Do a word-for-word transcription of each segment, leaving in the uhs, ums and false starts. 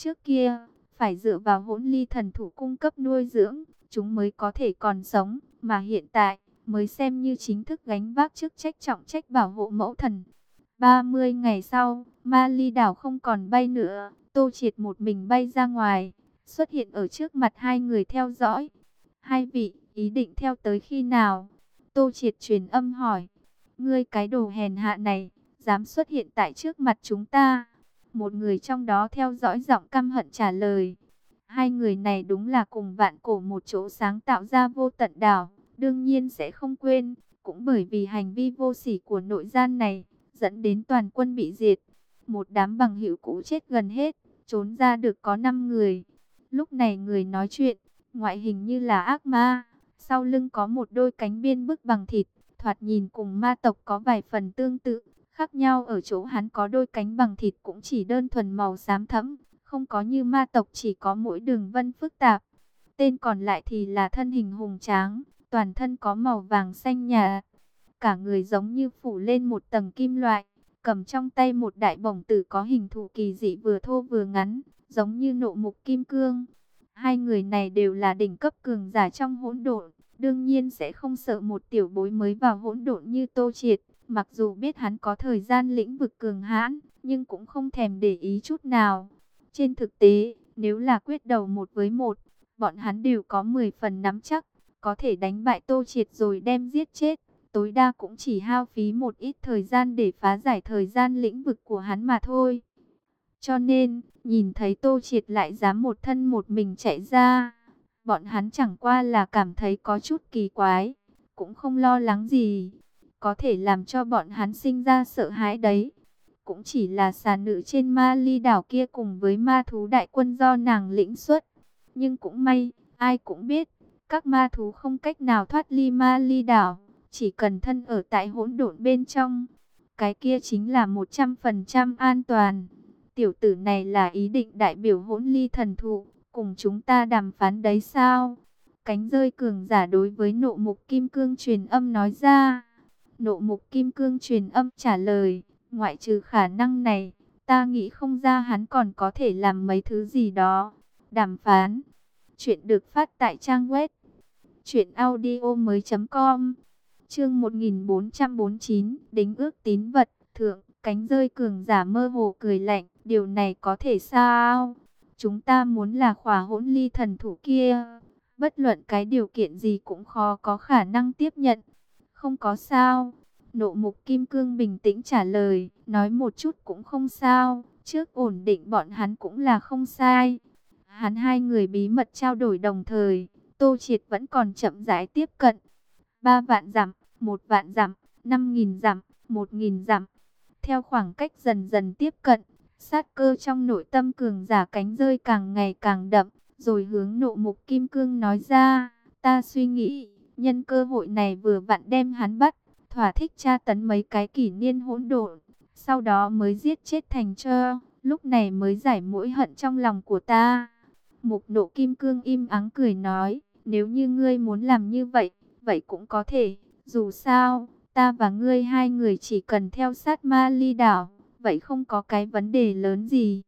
Trước kia, phải dựa vào hỗn ly thần thủ cung cấp nuôi dưỡng, chúng mới có thể còn sống, mà hiện tại, mới xem như chính thức gánh vác chức trách trọng trách bảo hộ mẫu thần. ba mươi ngày sau, Ma Ly đảo không còn bay nữa, Tô Triệt một mình bay ra ngoài, xuất hiện ở trước mặt hai người theo dõi. Hai vị, ý định theo tới khi nào? Tô Triệt truyền âm hỏi. Ngươi cái đồ hèn hạ này, dám xuất hiện tại trước mặt chúng ta. Một người trong đó theo dõi giọng căm hận trả lời. Hai người này đúng là cùng vạn cổ một chỗ sáng tạo ra vô tận đảo, đương nhiên sẽ không quên. Cũng bởi vì hành vi vô sỉ của nội gian này, dẫn đến toàn quân bị diệt. Một đám bằng hữu cũ chết gần hết, trốn ra được có năm người. Lúc này người nói chuyện, ngoại hình như là ác ma, sau lưng có một đôi cánh biên bức bằng thịt, thoạt nhìn cùng ma tộc có vài phần tương tự. Khác nhau ở chỗ hắn có đôi cánh bằng thịt cũng chỉ đơn thuần màu xám thẫm, không có như ma tộc chỉ có mỗi đường vân phức tạp. Tên còn lại thì là thân hình hùng tráng, toàn thân có màu vàng xanh nhạt, cả người giống như phủ lên một tầng kim loại, cầm trong tay một đại bổng tử có hình thù kỳ dị vừa thô vừa ngắn, giống như nộ mục kim cương. Hai người này đều là đỉnh cấp cường giả trong hỗn độn, đương nhiên sẽ không sợ một tiểu bối mới vào hỗn độn như Tô Triệt. Mặc dù biết hắn có thời gian lĩnh vực cường hãn, nhưng cũng không thèm để ý chút nào. Trên thực tế, nếu là quyết đầu một với một, bọn hắn đều có mười phần nắm chắc, có thể đánh bại Tô Triệt rồi đem giết chết. Tối đa cũng chỉ hao phí một ít thời gian để phá giải thời gian lĩnh vực của hắn mà thôi. Cho nên, nhìn thấy Tô Triệt lại dám một thân một mình chạy ra, bọn hắn chẳng qua là cảm thấy có chút kỳ quái, cũng không lo lắng gì. Có thể làm cho bọn hắn sinh ra sợ hãi đấy, cũng chỉ là xà nữ trên Ma Ly đảo kia cùng với ma thú đại quân do nàng lĩnh xuất. Nhưng cũng may, ai cũng biết, các ma thú không cách nào thoát ly Ma Ly đảo, chỉ cần thân ở tại hỗn độn bên trong, cái kia chính là một trăm phần trăm an toàn. Tiểu tử này là ý định đại biểu hỗn ly thần thụ, cùng chúng ta đàm phán đấy sao? Cánh rơi cường giả đối với nộ mục kim cương truyền âm nói ra. Nộ mục kim cương truyền âm trả lời, ngoại trừ khả năng này, ta nghĩ không ra hắn còn có thể làm mấy thứ gì đó. Đàm phán. Chuyện được phát tại trang web truyện audio mới chấm com. Chương một nghìn bốn trăm bốn mươi chín, đính ước tín vật. Thượng, cánh rơi cường giả mơ hồ cười lạnh, điều này có thể sao? Chúng ta muốn là khỏa hỗn ly thần thủ kia, bất luận cái điều kiện gì cũng khó có khả năng tiếp nhận. Không có sao. Nộ mục kim cương bình tĩnh trả lời, nói một chút cũng không sao, trước ổn định bọn hắn cũng là không sai. Hắn hai người bí mật trao đổi đồng thời, Tô Triệt vẫn còn chậm rãi tiếp cận. Ba vạn dặm, một vạn dặm, năm nghìn dặm, một nghìn dặm. Theo khoảng cách dần dần tiếp cận, sát cơ trong nội tâm cường giả cánh rơi càng ngày càng đậm, rồi hướng nộ mục kim cương nói ra, ta suy nghĩ, nhân cơ hội này vừa vặn đem hắn bắt, thỏa thích tra tấn mấy cái kỷ niên hỗn độn, sau đó mới giết chết thành cho, lúc này mới giải mỗi hận trong lòng của ta. Mục nộ kim cương im ắng cười nói, nếu như ngươi muốn làm như vậy, vậy cũng có thể, dù sao, ta và ngươi hai người chỉ cần theo sát Ma Ly đảo, vậy không có cái vấn đề lớn gì.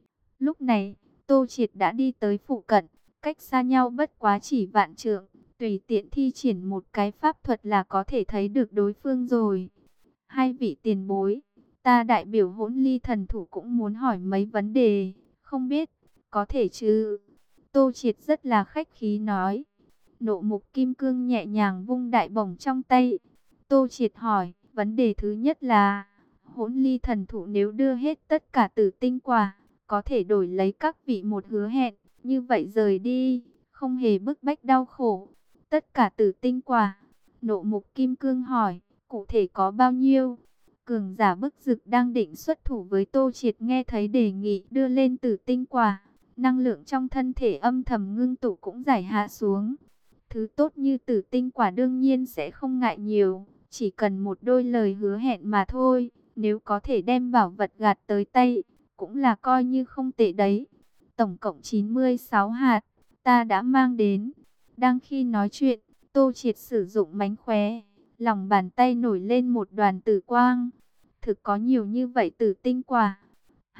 Lúc này, Tô Triệt đã đi tới phụ cận, cách xa nhau bất quá chỉ vạn trượng, tùy tiện thi triển một cái pháp thuật là có thể thấy được đối phương rồi. Hai vị tiền bối, ta đại biểu hỗn ly thần thủ cũng muốn hỏi mấy vấn đề, không biết, có thể chứ? Tô Triệt rất là khách khí nói. Nộ mục kim cương nhẹ nhàng vung đại bổng trong tay. Tô Triệt hỏi, vấn đề thứ nhất là, hỗn ly thần thụ nếu đưa hết tất cả tử tinh quả, có thể đổi lấy các vị một hứa hẹn, như vậy rời đi, không hề bức bách đau khổ. Tất cả tử tinh quả, nộ mục kim cương hỏi, cụ thể có bao nhiêu? Cường giả bức dực đang định xuất thủ với Tô Triệt nghe thấy đề nghị đưa lên tử tinh quả, năng lượng trong thân thể âm thầm ngưng tụ cũng giải hạ xuống. Thứ tốt như tử tinh quả đương nhiên sẽ không ngại nhiều, chỉ cần một đôi lời hứa hẹn mà thôi. Nếu có thể đem bảo vật gạt tới tay, cũng là coi như không tệ đấy. Tổng cộng chín mươi sáu hạt, ta đã mang đến. Đang khi nói chuyện, Tô Triệt sử dụng mánh khóe, lòng bàn tay nổi lên một đoàn tử quang. Thực có nhiều như vậy tử tinh quả.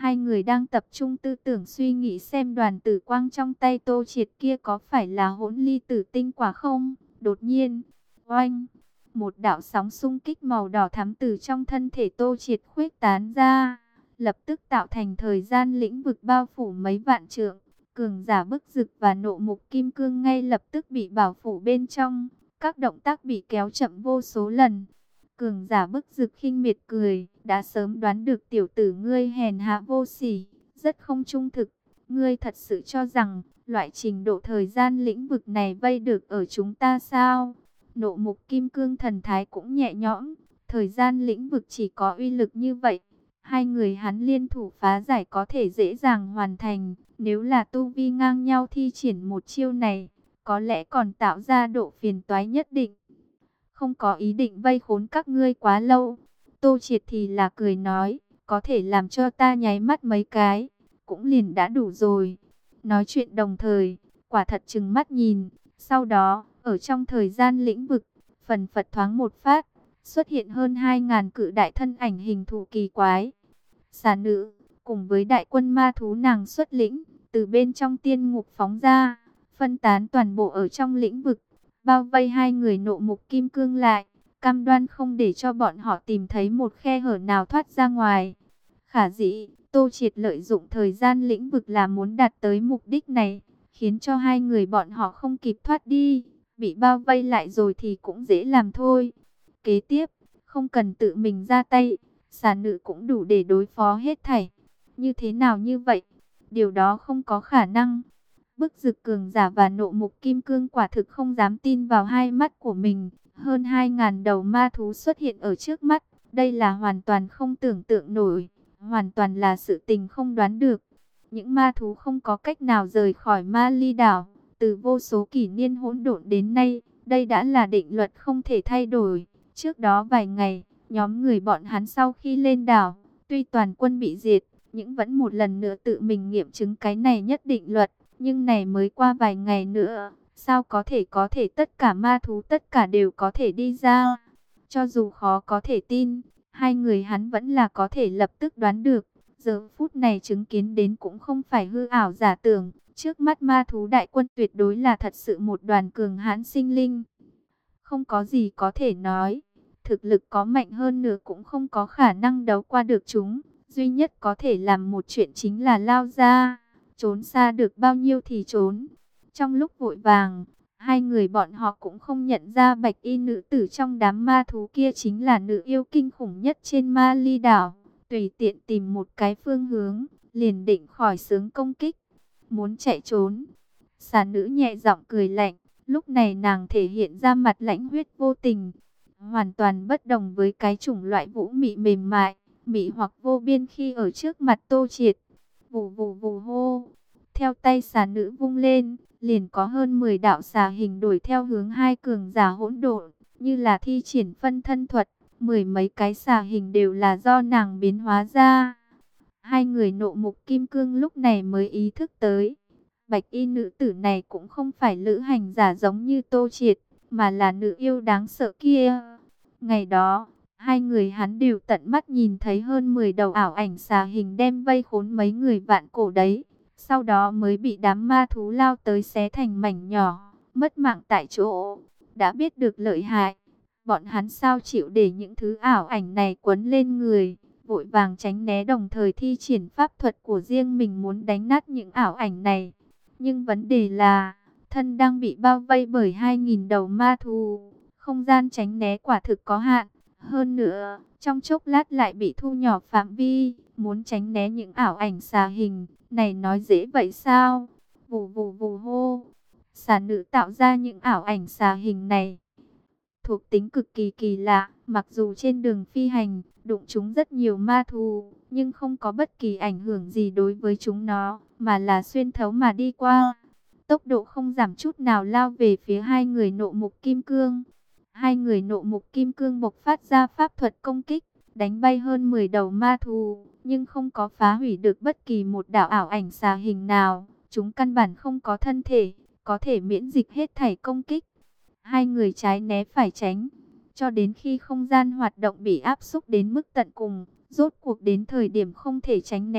Hai người đang tập trung tư tưởng suy nghĩ xem đoàn tử quang trong tay Tô Triệt kia có phải là hỗn ly tử tinh quả không. Đột nhiên, oanh, một đạo sóng xung kích màu đỏ thắm từ trong thân thể Tô Triệt khuếch tán ra, lập tức tạo thành thời gian lĩnh vực bao phủ mấy vạn trượng. Cường giả bức dực và nộ mục kim cương ngay lập tức bị bảo phủ bên trong, các động tác bị kéo chậm vô số lần. Cường giả bức dực khinh miệt cười, đã sớm đoán được tiểu tử ngươi hèn hạ vô sỉ, rất không trung thực. Ngươi thật sự cho rằng, loại trình độ thời gian lĩnh vực này vây được ở chúng ta sao? Nộ mục kim cương thần thái cũng nhẹ nhõm, thời gian lĩnh vực chỉ có uy lực như vậy. Hai người hắn liên thủ phá giải có thể dễ dàng hoàn thành, nếu là tu vi ngang nhau thi triển một chiêu này, có lẽ còn tạo ra độ phiền toái nhất định. Không có ý định vây khốn các ngươi quá lâu. Tô Triệt thì là cười nói, có thể làm cho ta nháy mắt mấy cái, cũng liền đã đủ rồi. Nói chuyện đồng thời, quả thật trừng mắt nhìn, sau đó, ở trong thời gian lĩnh vực, phần phật thoáng một phát, xuất hiện hơn hai ngàn cự đại thân ảnh hình thù kỳ quái. Xà nữ, cùng với đại quân ma thú nàng xuất lĩnh, từ bên trong tiên ngục phóng ra, phân tán toàn bộ ở trong lĩnh vực, bao vây hai người nộ mục kim cương lại, cam đoan không để cho bọn họ tìm thấy một khe hở nào thoát ra ngoài. Khả dĩ, Tô Triệt lợi dụng thời gian lĩnh vực là muốn đạt tới mục đích này, khiến cho hai người bọn họ không kịp thoát đi, bị bao vây lại rồi thì cũng dễ làm thôi. Kế tiếp, không cần tự mình ra tay, xà nữ cũng đủ để đối phó hết thảy. Như thế nào như vậy? Điều đó không có khả năng. Bức dực cường giả và nộ mục kim cương quả thực không dám tin vào hai mắt của mình. Hơn hai ngàn đầu ma thú xuất hiện ở trước mắt. Đây là hoàn toàn không tưởng tượng nổi. Hoàn toàn là sự tình không đoán được. Những ma thú không có cách nào rời khỏi ma ly đảo. Từ vô số kỷ niên hỗn độn đến nay, đây đã là định luật không thể thay đổi. Trước đó vài ngày, nhóm người bọn hắn sau khi lên đảo, tuy toàn quân bị diệt, nhưng vẫn một lần nữa tự mình nghiệm chứng cái này nhất định luật. Nhưng này mới qua vài ngày nữa, sao có thể có thể tất cả ma thú tất cả đều có thể đi ra. Cho dù khó có thể tin, hai người hắn vẫn là có thể lập tức đoán được. Giờ phút này chứng kiến đến cũng không phải hư ảo giả tưởng, trước mắt ma thú đại quân tuyệt đối là thật sự một đoàn cường hãn sinh linh. Không có gì có thể nói, thực lực có mạnh hơn nữa cũng không có khả năng đấu qua được chúng. Duy nhất có thể làm một chuyện chính là lao ra, trốn xa được bao nhiêu thì trốn. Trong lúc vội vàng, hai người bọn họ cũng không nhận ra bạch y nữ tử trong đám ma thú kia chính là nữ yêu kinh khủng nhất trên ma ly đảo. Tùy tiện tìm một cái phương hướng, liền định khỏi sướng công kích. Muốn chạy trốn. Xà nữ nhẹ giọng cười lạnh, lúc này nàng thể hiện ra mặt lãnh huyết vô tình. Hoàn toàn bất đồng với cái chủng loại vũ mị mềm mại, mị hoặc vô biên khi ở trước mặt Tô Triệt. Vù vù vù hô. Theo tay xà nữ vung lên, liền có hơn mười đạo xà hình đuổi theo hướng hai cường giả hỗn độn, như là thi triển phân thân thuật. Mười mấy cái xà hình đều là do nàng biến hóa ra. Hai người nộ mục kim cương lúc này mới ý thức tới. Bạch y nữ tử này cũng không phải lữ hành giả giống như Tô Triệt, mà là nữ yêu đáng sợ kia. Ngày đó, hai người hắn đều tận mắt nhìn thấy hơn mười đầu ảo ảnh xà hình đem vây khốn mấy người vạn cổ đấy. Sau đó mới bị đám ma thú lao tới xé thành mảnh nhỏ, mất mạng tại chỗ. Đã biết được lợi hại, bọn hắn sao chịu để những thứ ảo ảnh này quấn lên người, vội vàng tránh né đồng thời thi triển pháp thuật của riêng mình muốn đánh nát những ảo ảnh này. Nhưng vấn đề là, thân đang bị bao vây bởi hai nghìn đầu ma thú, không gian tránh né quả thực có hạn. Hơn nữa, trong chốc lát lại bị thu nhỏ phạm vi, muốn tránh né những ảo ảnh xà hình, này nói dễ vậy sao? Vù vù vù hô, xà nữ tạo ra những ảo ảnh xà hình này. Thuộc tính cực kỳ kỳ lạ, mặc dù trên đường phi hành, đụng chúng rất nhiều ma thú, nhưng không có bất kỳ ảnh hưởng gì đối với chúng nó, mà là xuyên thấu mà đi qua. Tốc độ không giảm chút nào lao về phía hai người nộ mục kim cương. Hai người nộ mục kim cương bộc phát ra pháp thuật công kích, đánh bay hơn mười đầu ma thú, nhưng không có phá hủy được bất kỳ một đạo ảo ảnh xà hình nào. Chúng căn bản không có thân thể, có thể miễn dịch hết thảy công kích. Hai người trái né phải tránh, cho đến khi không gian hoạt động bị áp xúc đến mức tận cùng, rốt cuộc đến thời điểm không thể tránh né,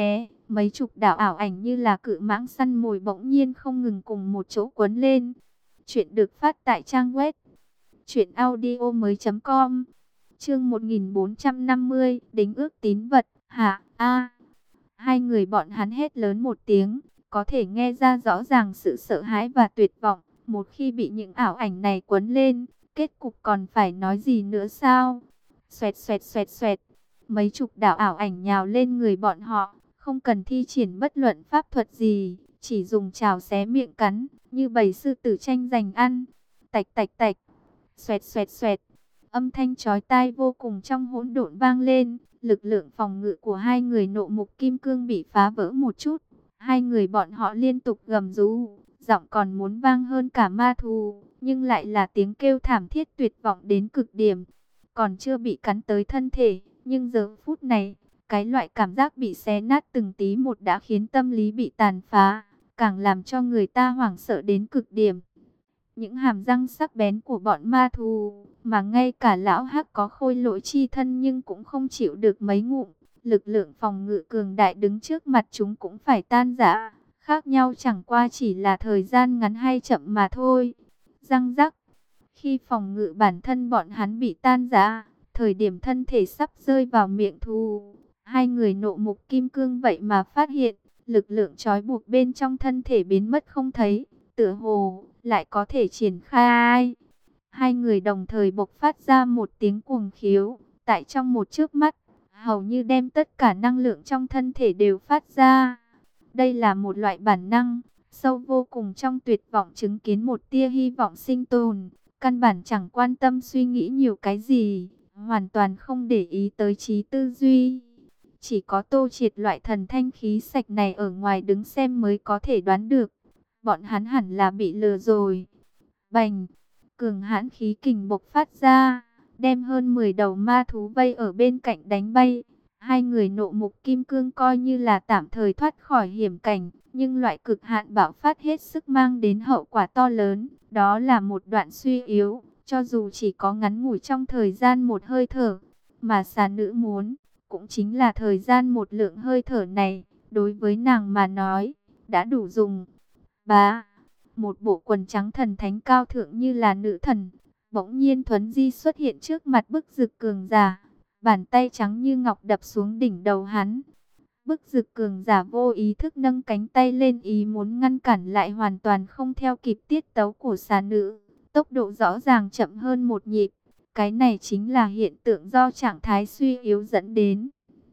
mấy chục đạo ảo ảnh như là cự mãng săn mồi bỗng nhiên không ngừng cùng một chỗ cuốn lên. Chuyện được phát tại trang web truyện audio mới chấm com. Chương một nghìn bốn trăm năm mươi, đính ước tín vật. Hả? A. Hai người bọn hắn hét lớn một tiếng, có thể nghe ra rõ ràng sự sợ hãi và tuyệt vọng. Một khi bị những ảo ảnh này cuốn lên, kết cục còn phải nói gì nữa sao? Xoẹt xoẹt xoẹt xoẹt. Mấy chục đạo ảo ảnh nhào lên người bọn họ, không cần thi triển bất luận pháp thuật gì, chỉ dùng chảo xé miệng cắn, như bầy sư tử tranh giành ăn. Tạch tạch tạch, xoẹt xoẹt xoẹt. Âm thanh chói tai vô cùng trong hỗn độn vang lên, lực lượng phòng ngự của hai người nộ mục kim cương bị phá vỡ một chút. Hai người bọn họ liên tục gầm rú, giọng còn muốn vang hơn cả ma thú, nhưng lại là tiếng kêu thảm thiết tuyệt vọng đến cực điểm. Còn chưa bị cắn tới thân thể, nhưng giờ phút này, cái loại cảm giác bị xé nát từng tí một đã khiến tâm lý bị tàn phá, càng làm cho người ta hoảng sợ đến cực điểm. Những hàm răng sắc bén của bọn ma thú, mà ngay cả lão hắc có khôi lỗi chi thân nhưng cũng không chịu được mấy ngụm. Lực lượng phòng ngự cường đại đứng trước mặt chúng cũng phải tan rã, khác nhau chẳng qua chỉ là thời gian ngắn hay chậm mà thôi. Răng rắc, khi phòng ngự bản thân bọn hắn bị tan rã, thời điểm thân thể sắp rơi vào miệng thú, hai người nộ mục kim cương vậy mà phát hiện, lực lượng trói buộc bên trong thân thể biến mất không thấy, tựa hồ lại có thể triển khai. Hai người đồng thời bộc phát ra một tiếng cuồng khiếu, tại trong một chớp mắt, hầu như đem tất cả năng lượng trong thân thể đều phát ra. Đây là một loại bản năng, sâu vô cùng trong tuyệt vọng chứng kiến một tia hy vọng sinh tồn, căn bản chẳng quan tâm suy nghĩ nhiều cái gì, hoàn toàn không để ý tới trí tư duy. Chỉ có Tô Triệt loại thần thanh khí sạch này ở ngoài đứng xem mới có thể đoán được, bọn hắn hẳn là bị lừa rồi. Bành, cường hãn khí kình bộc phát ra, đem hơn mười đầu ma thú vây ở bên cạnh đánh bay. Hai người nộ mục kim cương coi như là tạm thời thoát khỏi hiểm cảnh, nhưng loại cực hạn bạo phát hết sức mang đến hậu quả to lớn, đó là một đoạn suy yếu, cho dù chỉ có ngắn ngủi trong thời gian một hơi thở, mà xà nữ muốn, cũng chính là thời gian một lượng hơi thở này, đối với nàng mà nói, đã đủ dùng. Bá, một bộ quần trắng thần thánh cao thượng như là nữ thần, bỗng nhiên thuấn di xuất hiện trước mặt bức dực cường giả. Bàn tay trắng như ngọc đập xuống đỉnh đầu hắn. Bức dực cường giả vô ý thức nâng cánh tay lên ý muốn ngăn cản lại hoàn toàn không theo kịp tiết tấu của xà nữ. Tốc độ rõ ràng chậm hơn một nhịp. Cái này chính là hiện tượng do trạng thái suy yếu dẫn đến.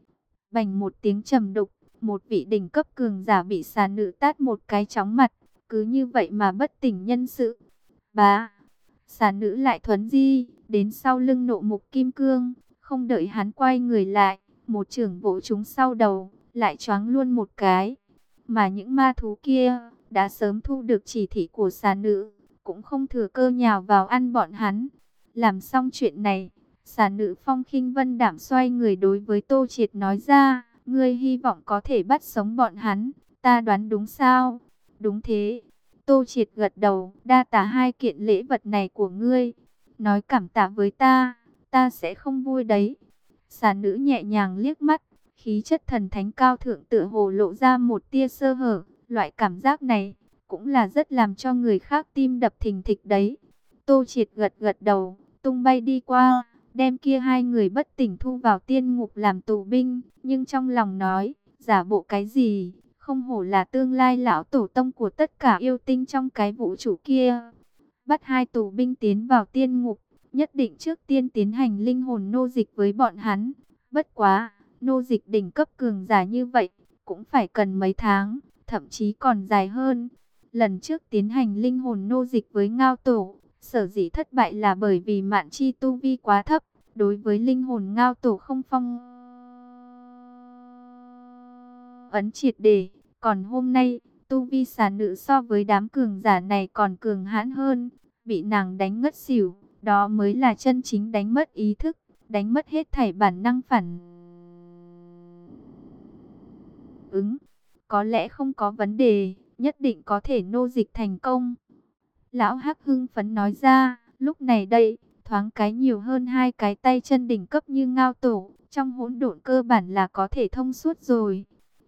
Bành một tiếng trầm đục, một vị đỉnh cấp cường giả bị xà nữ tát một cái chóng mặt. Cứ như vậy mà bất tỉnh nhân sự. Bá, xà nữ lại thuấn di, đến sau lưng nộ mục kim cương. Không đợi hắn quay người lại, một chưởng vỗ trúng sau đầu, lại choáng luôn một cái. Mà những ma thú kia, đã sớm thu được chỉ thị của xà nữ, cũng không thừa cơ nhào vào ăn bọn hắn. Làm xong chuyện này, xà nữ phong khinh vân đảm xoay người đối với Tô Triệt nói ra, ngươi hy vọng có thể bắt sống bọn hắn, ta đoán đúng sao? Đúng thế. Tô Triệt gật đầu, đa tạ hai kiện lễ vật này của ngươi, nói cảm tạ với ta. Ta sẽ không vui đấy. Xà nữ nhẹ nhàng liếc mắt, khí chất thần thánh cao thượng tựa hồ lộ ra một tia sơ hở. Loại cảm giác này cũng là rất làm cho người khác tim đập thình thịch đấy. Tô Triệt gật gật đầu, tung bay đi qua, đem kia hai người bất tỉnh thu vào tiên ngục làm tù binh. Nhưng trong lòng nói, giả bộ cái gì, không hổ là tương lai lão tổ tông của tất cả yêu tinh trong cái vũ trụ kia. Bắt hai tù binh tiến vào tiên ngục, nhất định trước tiên tiến hành linh hồn nô dịch với bọn hắn. Bất quá, nô dịch đỉnh cấp cường giả như vậy, cũng phải cần mấy tháng, thậm chí còn dài hơn. Lần trước tiến hành linh hồn nô dịch với Ngao Tổ, sở dĩ thất bại là bởi vì Mạn Chi tu vi quá thấp, đối với linh hồn Ngao Tổ không phong ấn triệt để. Còn hôm nay, tu vi xà nữ so với đám cường giả này còn cường hãn hơn, bị nàng đánh ngất xỉu. Đó mới là chân chính đánh mất ý thức, đánh mất hết thảy bản năng phản ứng. Có lẽ không có vấn đề, nhất định có thể nô dịch thành công. Lão Hắc hưng phấn nói ra, lúc này đây, thoáng cái nhiều hơn hai cái tay chân đỉnh cấp như Ngao Tổ, trong hỗn độn cơ bản là có thể thông suốt rồi.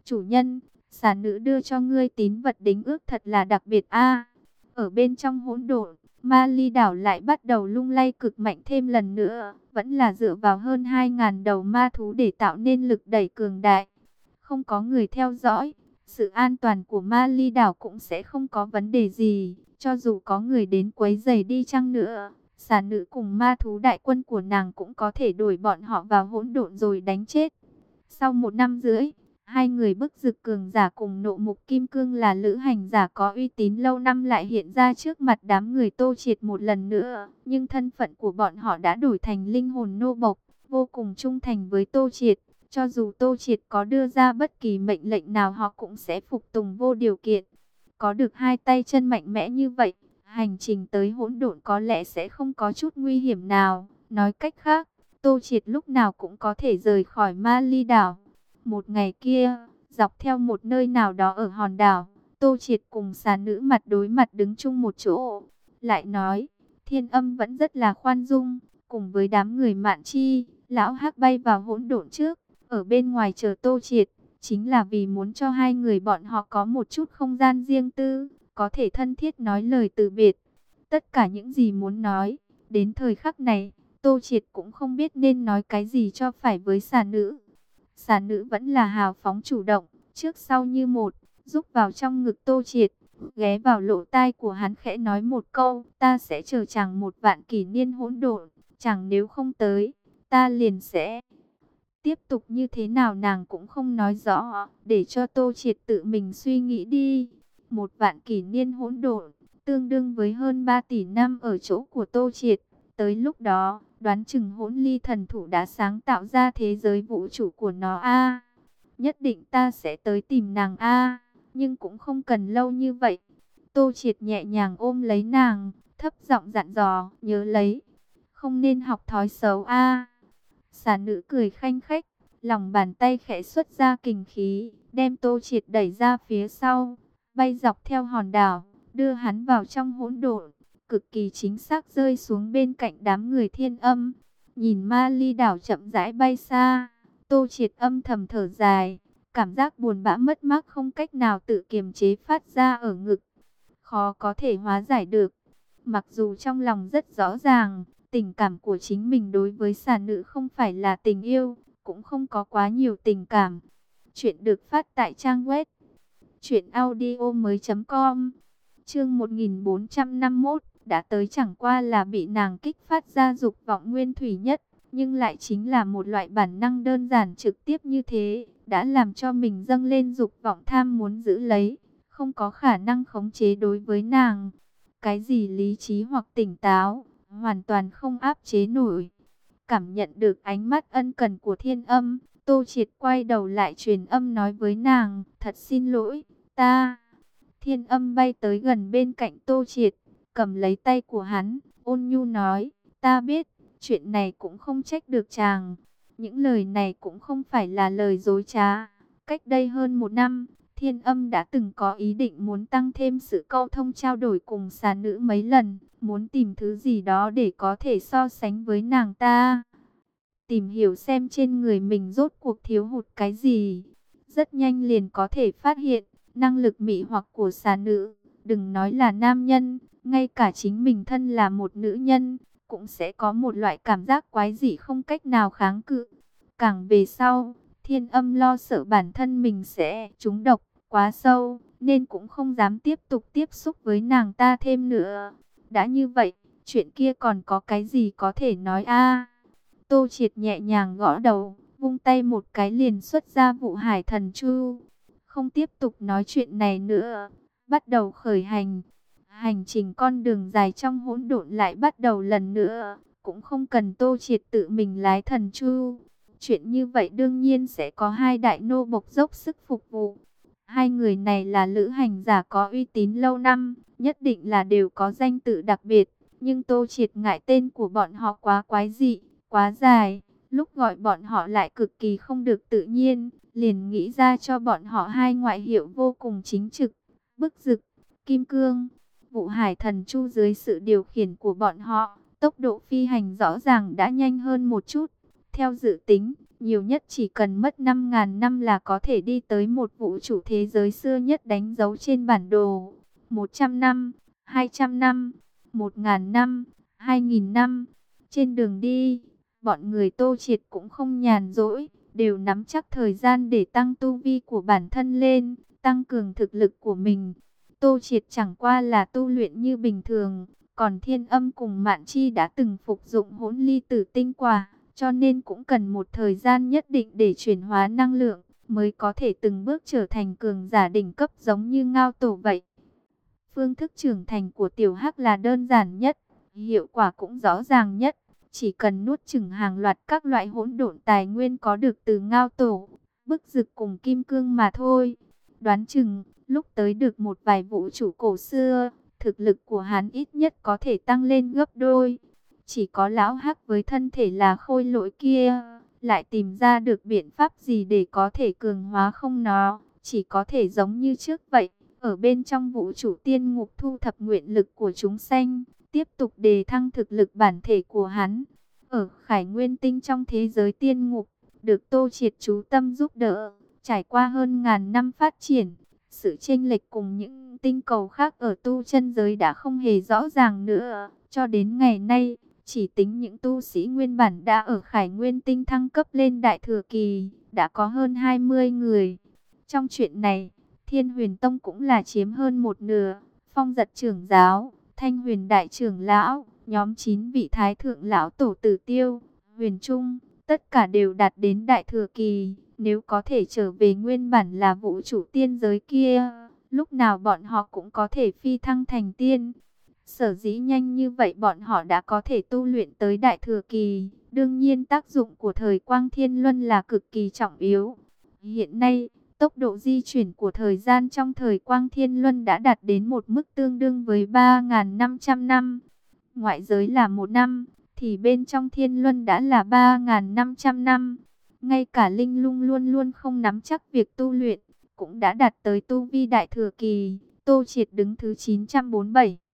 Chủ nhân, xà nữ đưa cho ngươi tín vật đính ước thật là đặc biệt a. Ở bên trong hỗn độn, Ma Ly đảo lại bắt đầu lung lay cực mạnh thêm lần nữa, vẫn là dựa vào hơn hai ngàn đầu ma thú để tạo nên lực đẩy cường đại. Không có người theo dõi, sự an toàn của Ma Ly đảo cũng sẽ không có vấn đề gì, cho dù có người đến quấy rầy đi chăng nữa. Xà nữ cùng ma thú đại quân của nàng cũng có thể đuổi bọn họ vào hỗn độn rồi đánh chết. Sau một năm rưỡi, hai người bức dực cường giả cùng nộ mục kim cương là lữ hành giả có uy tín lâu năm lại hiện ra trước mặt đám người Tô Triệt một lần nữa. Nhưng thân phận của bọn họ đã đổi thành linh hồn nô bộc, vô cùng trung thành với Tô Triệt. Cho dù Tô Triệt có đưa ra bất kỳ mệnh lệnh nào họ cũng sẽ phục tùng vô điều kiện. Có được hai tay chân mạnh mẽ như vậy, hành trình tới hỗn độn có lẽ sẽ không có chút nguy hiểm nào. Nói cách khác, Tô Triệt lúc nào cũng có thể rời khỏi Ma Ly đảo. Một ngày kia, dọc theo một nơi nào đó ở hòn đảo, Tô Triệt cùng xà nữ mặt đối mặt đứng chung một chỗ. Lại nói, Thiên Âm vẫn rất là khoan dung, cùng với đám người Mạn Chi, lão Hắc bay vào hỗn độn trước, ở bên ngoài chờ Tô Triệt, chính là vì muốn cho hai người bọn họ có một chút không gian riêng tư, có thể thân thiết nói lời từ biệt. Tất cả những gì muốn nói, đến thời khắc này, Tô Triệt cũng không biết nên nói cái gì cho phải với xà nữ. Xà nữ vẫn là hào phóng chủ động, trước sau như một, rúc vào trong ngực Tô Triệt, ghé vào lỗ tai của hắn khẽ nói một câu, ta sẽ chờ chàng một vạn kỷ niên hỗn độn, chàng nếu không tới, ta liền sẽ... Tiếp tục như thế nào nàng cũng không nói rõ, để cho Tô Triệt tự mình suy nghĩ đi. Một vạn kỷ niên hỗn độn, tương đương với hơn ba tỷ năm ở chỗ của Tô Triệt. Tới lúc đó, đoán chừng hỗn ly thần thủ đã sáng tạo ra thế giới vũ trụ của nó a. Nhất định ta sẽ tới tìm nàng a, nhưng cũng không cần lâu như vậy. Tô Triệt nhẹ nhàng ôm lấy nàng, thấp giọng dặn dò, nhớ lấy, không nên học thói xấu a. Xà nữ cười khanh khách, lòng bàn tay khẽ xuất ra kình khí, đem Tô Triệt đẩy ra phía sau, bay dọc theo hòn đảo, đưa hắn vào trong hỗn độn, cực kỳ chính xác rơi xuống bên cạnh đám người Thiên Âm. Nhìn Ma Ly đảo chậm rãi bay xa, Tô Triệt âm thầm thở dài, cảm giác buồn bã mất mát không cách nào tự kiềm chế phát ra ở ngực, khó có thể hóa giải được. Mặc dù trong lòng rất rõ ràng, tình cảm của chính mình đối với xà nữ không phải là tình yêu, cũng không có quá nhiều tình cảm. Chuyện được phát tại trang web truyện audio mới chấm com. Chương một nghìn bốn trăm năm mươi mốt, đã tới chẳng qua là bị nàng kích phát ra dục vọng nguyên thủy nhất, nhưng lại chính là một loại bản năng đơn giản trực tiếp như thế, đã làm cho mình dâng lên dục vọng tham muốn giữ lấy, không có khả năng khống chế đối với nàng. Cái gì lý trí hoặc tỉnh táo, hoàn toàn không áp chế nổi. Cảm nhận được ánh mắt ân cần của Thiên Âm, Tô Triệt quay đầu lại truyền âm nói với nàng, thật xin lỗi, ta... Thiên Âm bay tới gần bên cạnh Tô Triệt, cầm lấy tay của hắn, ôn nhu nói, ta biết, chuyện này cũng không trách được chàng. Những lời này cũng không phải là lời dối trá. Cách đây hơn một năm, Thiên Âm đã từng có ý định muốn tăng thêm sự câu thông trao đổi cùng xà nữ mấy lần, muốn tìm thứ gì đó để có thể so sánh với nàng ta. Tìm hiểu xem trên người mình rốt cuộc thiếu hụt cái gì. Rất nhanh liền có thể phát hiện, năng lực mị hoặc của xà nữ, đừng nói là nam nhân, ngay cả chính mình thân là một nữ nhân, cũng sẽ có một loại cảm giác quái dị không cách nào kháng cự. Càng về sau, Thiên Âm lo sợ bản thân mình sẽ trúng độc quá sâu, nên cũng không dám tiếp tục tiếp xúc với nàng ta thêm nữa. Đã như vậy, chuyện kia còn có cái gì có thể nói a? Tô Triệt nhẹ nhàng gõ đầu, vung tay một cái liền xuất ra Vụ Hải Thần Chu. Không tiếp tục nói chuyện này nữa, bắt đầu khởi hành. Hành trình con đường dài trong hỗn độn lại bắt đầu lần nữa, cũng không cần Tô Triệt tự mình lái thần chu. Chuyện như vậy đương nhiên sẽ có hai đại nô bộc dốc sức phục vụ. Hai người này là lữ hành giả có uy tín lâu năm, nhất định là đều có danh tự đặc biệt. Nhưng Tô Triệt ngại tên của bọn họ quá quái dị, quá dài, lúc gọi bọn họ lại cực kỳ không được tự nhiên, liền nghĩ ra cho bọn họ hai ngoại hiệu vô cùng chính trực, bức rực, kim cương. Vụ Hải Thần Chu dưới sự điều khiển của bọn họ, tốc độ phi hành rõ ràng đã nhanh hơn một chút. Theo dự tính, Nhiều nhất chỉ cần mất năm ngàn năm là có thể đi tới một vũ trụ thế giới xưa nhất đánh dấu trên bản đồ. một trăm năm, hai trăm năm, một nghìn năm, hai nghìn năm. Trên đường đi, bọn người Tô Triệt cũng không nhàn rỗi, đều nắm chắc thời gian để tăng tu vi của bản thân lên, tăng cường thực lực của mình. Tô Triệt chẳng qua là tu luyện như bình thường, còn Thiên Âm cùng Mạn Chi đã từng phục dụng hỗn ly tử tinh quả, cho nên cũng cần một thời gian nhất định để chuyển hóa năng lượng, mới có thể từng bước trở thành cường giả đỉnh cấp giống như Ngao Tổ vậy. Phương thức trưởng thành của Tiểu Hắc là đơn giản nhất, hiệu quả cũng rõ ràng nhất, chỉ cần nuốt chửng hàng loạt các loại hỗn độn tài nguyên có được từ Ngao Tổ, Bức Dực cùng Kim Cương mà thôi. Đoán chừng, lúc tới được một vài vũ trụ cổ xưa, thực lực của hắn ít nhất có thể tăng lên gấp đôi. Chỉ có lão Hắc với thân thể là khôi lỗi kia, lại tìm ra được biện pháp gì để có thể cường hóa không nó, chỉ có thể giống như trước vậy, ở bên trong vũ trụ tiên ngục thu thập nguyện lực của chúng sanh, tiếp tục đề thăng thực lực bản thể của hắn. Ở Khải Nguyên Tinh trong thế giới tiên ngục, được Tô Triệt chú tâm giúp đỡ, trải qua hơn ngàn năm phát triển, sự chênh lệch cùng những tinh cầu khác ở tu chân giới đã không hề rõ ràng nữa. Cho đến ngày nay, chỉ tính những tu sĩ nguyên bản đã ở Khải Nguyên Tinh thăng cấp lên Đại Thừa Kỳ, đã có hơn hai mươi người. Trong chuyện này, Thiên Huyền Tông cũng là chiếm hơn một nửa, Phong Giật trưởng giáo, Thanh Huyền Đại trưởng lão, nhóm chín vị Thái Thượng lão tổ Tử Tiêu, Huyền Trung, tất cả đều đạt đến Đại Thừa Kỳ. Nếu có thể trở về nguyên bản là vũ trụ tiên giới kia, lúc nào bọn họ cũng có thể phi thăng thành tiên. Sở dĩ nhanh như vậy bọn họ đã có thể tu luyện tới Đại Thừa Kỳ. Đương nhiên tác dụng của thời Quang Thiên Luân là cực kỳ trọng yếu. Hiện nay, tốc độ di chuyển của thời gian trong thời Quang Thiên Luân đã đạt đến một mức tương đương với ba nghìn năm trăm năm. Ngoại giới là một năm, thì bên trong Thiên Luân đã là ba nghìn năm trăm năm. Ngay cả Linh Lung luôn luôn không nắm chắc việc tu luyện, cũng đã đạt tới tu vi Đại Thừa Kỳ. Tô Triệt đứng thứ chín trăm bốn mươi bảy.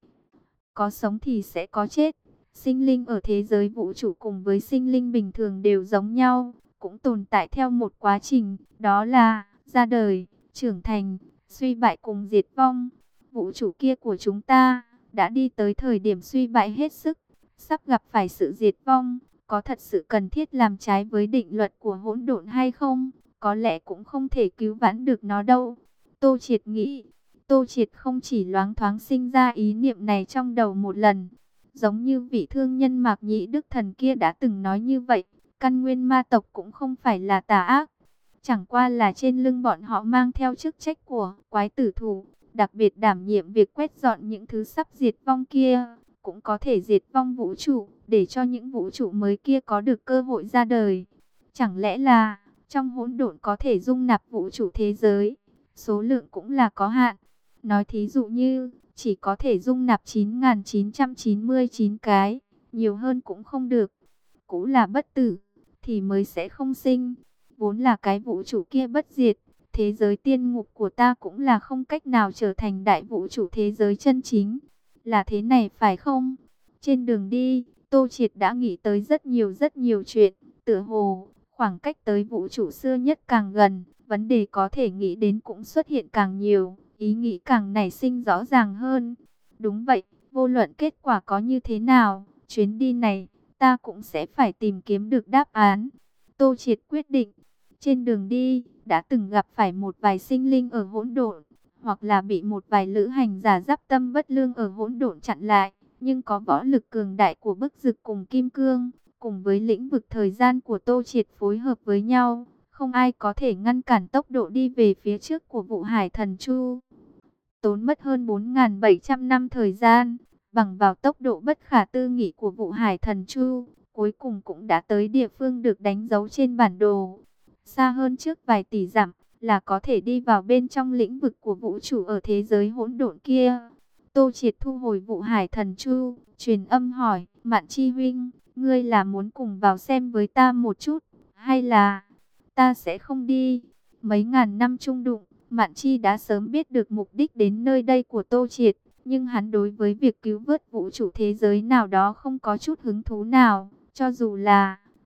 Có sống thì sẽ có chết. Sinh linh ở thế giới vũ trụ cùng với sinh linh bình thường đều giống nhau, cũng tồn tại theo một quá trình, đó là ra đời, trưởng thành, suy bại cùng diệt vong. Vũ trụ kia của chúng ta đã đi tới thời điểm suy bại hết sức, sắp gặp phải sự diệt vong. Có thật sự cần thiết làm trái với định luật của hỗn độn hay không? Có lẽ cũng không thể cứu vãn được nó đâu. Tô Triệt nghĩ. Tô Triệt không chỉ loáng thoáng sinh ra ý niệm này trong đầu một lần, giống như vị thương nhân Mạc Nhĩ Đức Thần kia đã từng nói như vậy, căn nguyên ma tộc cũng không phải là tà ác, chẳng qua là trên lưng bọn họ mang theo chức trách của quái tử thủ, đặc biệt đảm nhiệm việc quét dọn những thứ sắp diệt vong kia, cũng có thể diệt vong vũ trụ, để cho những vũ trụ mới kia có được cơ hội ra đời. Chẳng lẽ là trong hỗn độn có thể dung nạp vũ trụ thế giới, số lượng cũng là có hạn. Nói thí dụ như, chỉ có thể dung nạp chín nghìn chín trăm chín mươi chín cái, nhiều hơn cũng không được. Cũ là bất tử, thì mới sẽ không sinh. Vốn là cái vũ trụ kia bất diệt, thế giới tiên ngục của ta cũng là không cách nào trở thành đại vũ trụ thế giới chân chính. Là thế này phải không? Trên đường đi, Tô Triệt đã nghĩ tới rất nhiều rất nhiều chuyện, tựa hồ, khoảng cách tới vũ trụ xưa nhất càng gần, vấn đề có thể nghĩ đến cũng xuất hiện càng nhiều. Ý nghĩ càng nảy sinh rõ ràng hơn. Đúng vậy, vô luận kết quả có như thế nào, chuyến đi này, ta cũng sẽ phải tìm kiếm được đáp án. Tô Triệt quyết định, trên đường đi, đã từng gặp phải một vài sinh linh ở hỗn độn, hoặc là bị một vài lữ hành giả giáp tâm bất lương ở hỗn độn chặn lại. Nhưng có võ lực cường đại của Bức Dực cùng Kim Cương, cùng với lĩnh vực thời gian của Tô Triệt phối hợp với nhau, không ai có thể ngăn cản tốc độ đi về phía trước của Vụ Hải Thần Chu. Tốn mất hơn bốn nghìn bảy trăm năm thời gian, bằng vào tốc độ bất khả tư nghị của Vụ Hải Thần Chu, cuối cùng cũng đã tới địa phương được đánh dấu trên bản đồ. Xa hơn trước vài tỷ dặm, là có thể đi vào bên trong lĩnh vực của vũ trụ ở thế giới hỗn độn kia. Tô Triệt thu hồi Vụ Hải Thần Chu, truyền âm hỏi, Mạn Chi huynh, ngươi là muốn cùng vào xem với ta một chút, hay là ta sẽ không đi? Mấy ngàn năm chung đụng, Mạn Chi đã sớm biết được mục đích đến nơi đây của Tô Triệt, nhưng hắn đối với việc cứu vớt vũ trụ thế giới nào đó không có chút hứng thú nào, cho dù là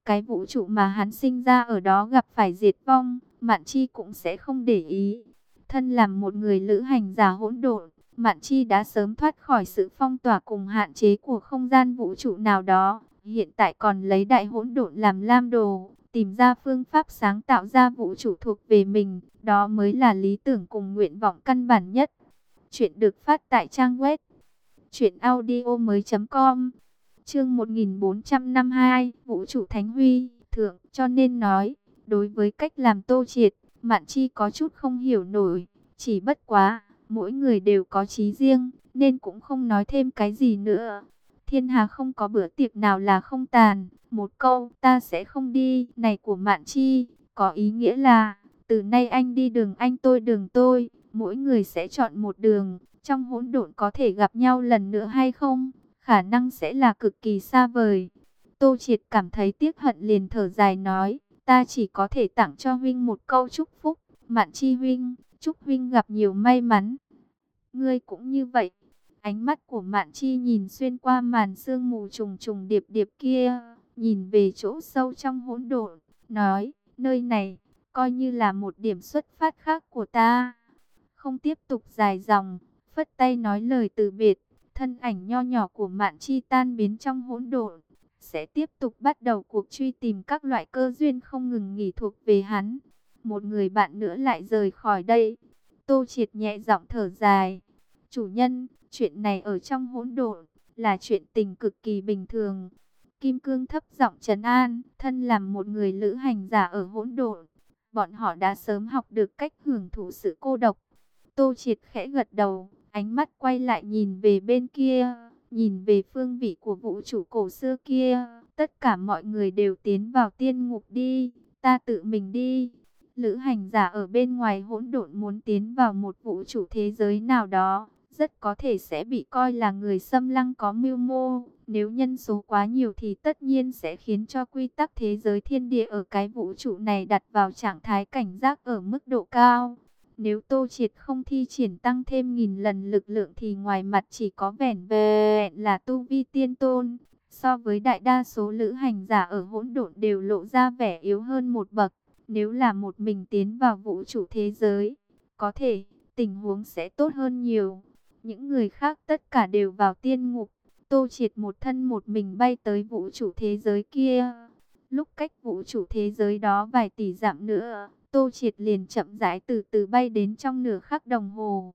Cái vũ trụ mà hắn sinh ra ở đó gặp phải diệt vong, Mạn Chi cũng sẽ không để ý. Thân làm một người lữ hành giả hỗn độn, Mạn Chi đã sớm thoát khỏi sự phong tỏa cùng hạn chế của không gian vũ trụ nào đó. Hiện tại còn lấy đại hỗn độn làm lam đồ, tìm ra phương pháp sáng tạo ra vũ trụ thuộc về mình. Đó mới là lý tưởng cùng nguyện vọng căn bản nhất. Chuyện được phát tại trang web truyện audio mới chấm com. Chương một nghìn bốn trăm năm mươi hai, Vũ trụ Thánh Huy, thượng, cho nên nói, đối với cách làm Tô Triệt, Mạn Chi có chút không hiểu nổi, chỉ bất quá, mỗi người đều có chí riêng, nên cũng không nói thêm cái gì nữa. Thiên hà không có bữa tiệc nào là không tàn, một câu, ta sẽ không đi, này của Mạn Chi, có ý nghĩa là, từ nay anh đi đường anh tôi đường tôi, mỗi người sẽ chọn một đường, trong hỗn độn có thể gặp nhau lần nữa hay không? Khả năng sẽ là cực kỳ xa vời. Tô Triệt cảm thấy tiếc hận liền thở dài nói, ta chỉ có thể tặng cho huynh một câu chúc phúc, Mạn Chi huynh, chúc huynh gặp nhiều may mắn. Ngươi cũng như vậy. Ánh mắt của Mạn Chi nhìn xuyên qua màn sương mù trùng trùng điệp điệp kia, nhìn về chỗ sâu trong hỗn độn, nói, nơi này, coi như là một điểm xuất phát khác của ta. Không tiếp tục dài dòng, phất tay nói lời từ biệt. Thân ảnh nho nhỏ của Mạn Chi tan biến trong hỗn độn, sẽ tiếp tục bắt đầu cuộc truy tìm các loại cơ duyên không ngừng nghỉ thuộc về hắn. Một người bạn nữa lại rời khỏi đây. Tô Triệt nhẹ giọng thở dài. Chủ nhân, chuyện này ở trong hỗn độn là chuyện tình cực kỳ bình thường. Kim Cương thấp giọng trấn an, thân làm một người lữ hành giả ở hỗn độn, bọn họ đã sớm học được cách hưởng thụ sự cô độc. Tô Triệt khẽ gật đầu. Ánh mắt quay lại nhìn về bên kia, nhìn về phương vị của vũ trụ cổ xưa kia. Tất cả mọi người đều tiến vào tiên ngục đi, ta tự mình đi. Lữ hành giả ở bên ngoài hỗn độn muốn tiến vào một vũ trụ thế giới nào đó, rất có thể sẽ bị coi là người xâm lăng có mưu mô. Nếu nhân số quá nhiều thì tất nhiên sẽ khiến cho quy tắc thế giới thiên địa ở cái vũ trụ này đặt vào trạng thái cảnh giác ở mức độ cao. Nếu Tô Triệt không thi triển tăng thêm nghìn lần lực lượng thì ngoài mặt chỉ có vẻn vẹn là tu vi tiên tôn. So với đại đa số lữ hành giả ở hỗn độn đều lộ ra vẻ yếu hơn một bậc. Nếu là một mình tiến vào vũ trụ thế giới, có thể tình huống sẽ tốt hơn nhiều. Những người khác tất cả đều vào tiên ngục. Tô Triệt một thân một mình bay tới vũ trụ thế giới kia. Lúc cách vũ trụ thế giới đó vài tỷ dặm nữa, Tô Triệt liền chậm rãi từ từ bay đến trong nửa khắc đồng hồ.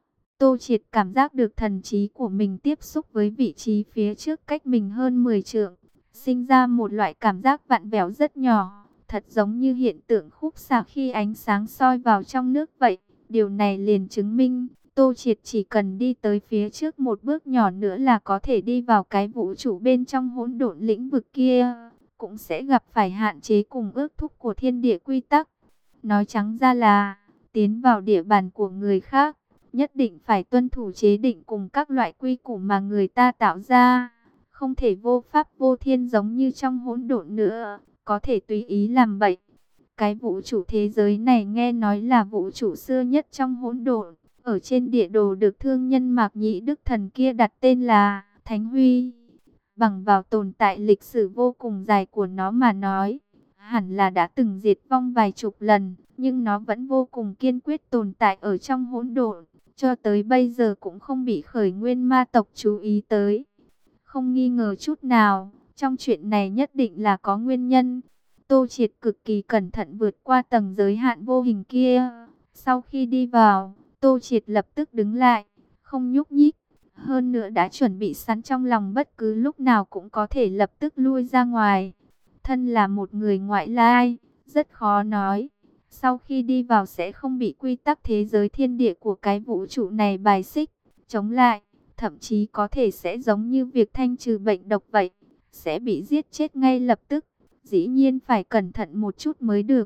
Tô Triệt cảm giác được thần trí của mình tiếp xúc với vị trí phía trước cách mình hơn mười trượng, sinh ra một loại cảm giác vặn vẹo rất nhỏ, thật giống như hiện tượng khúc xạ khi ánh sáng soi vào trong nước vậy. Điều này liền chứng minh, Tô Triệt chỉ cần đi tới phía trước một bước nhỏ nữa là có thể đi vào cái vũ trụ bên trong hỗn độn lĩnh vực kia, cũng sẽ gặp phải hạn chế cùng ước thúc của thiên địa quy tắc. Nói trắng ra là, tiến vào địa bàn của người khác, nhất định phải tuân thủ chế định cùng các loại quy củ mà người ta tạo ra. Không thể vô pháp vô thiên giống như trong hỗn độn nữa, có thể tùy ý làm bậy. Cái vũ trụ thế giới này nghe nói là vũ trụ xưa nhất trong hỗn độn. Ở trên địa đồ được thương nhân Mạc Nhĩ Đức Thần kia đặt tên là Thánh Huy. Bằng vào tồn tại lịch sử vô cùng dài của nó mà nói, hẳn là đã từng diệt vong vài chục lần, nhưng nó vẫn vô cùng kiên quyết tồn tại ở trong hỗn độn, cho tới bây giờ cũng không bị khởi nguyên ma tộc chú ý tới. Không nghi ngờ chút nào, trong chuyện này nhất định là có nguyên nhân. Tô Triệt cực kỳ cẩn thận vượt qua tầng giới hạn vô hình kia. Sau khi đi vào, Tô Triệt lập tức đứng lại, không nhúc nhích. Hơn nữa đã chuẩn bị sẵn trong lòng bất cứ lúc nào cũng có thể lập tức lui ra ngoài. Thân là một người ngoại lai, rất khó nói. Sau khi đi vào sẽ không bị quy tắc thế giới thiên địa của cái vũ trụ này bài xích, chống lại. Thậm chí có thể sẽ giống như việc thanh trừ bệnh độc vậy, sẽ bị giết chết ngay lập tức. Dĩ nhiên phải cẩn thận một chút mới được.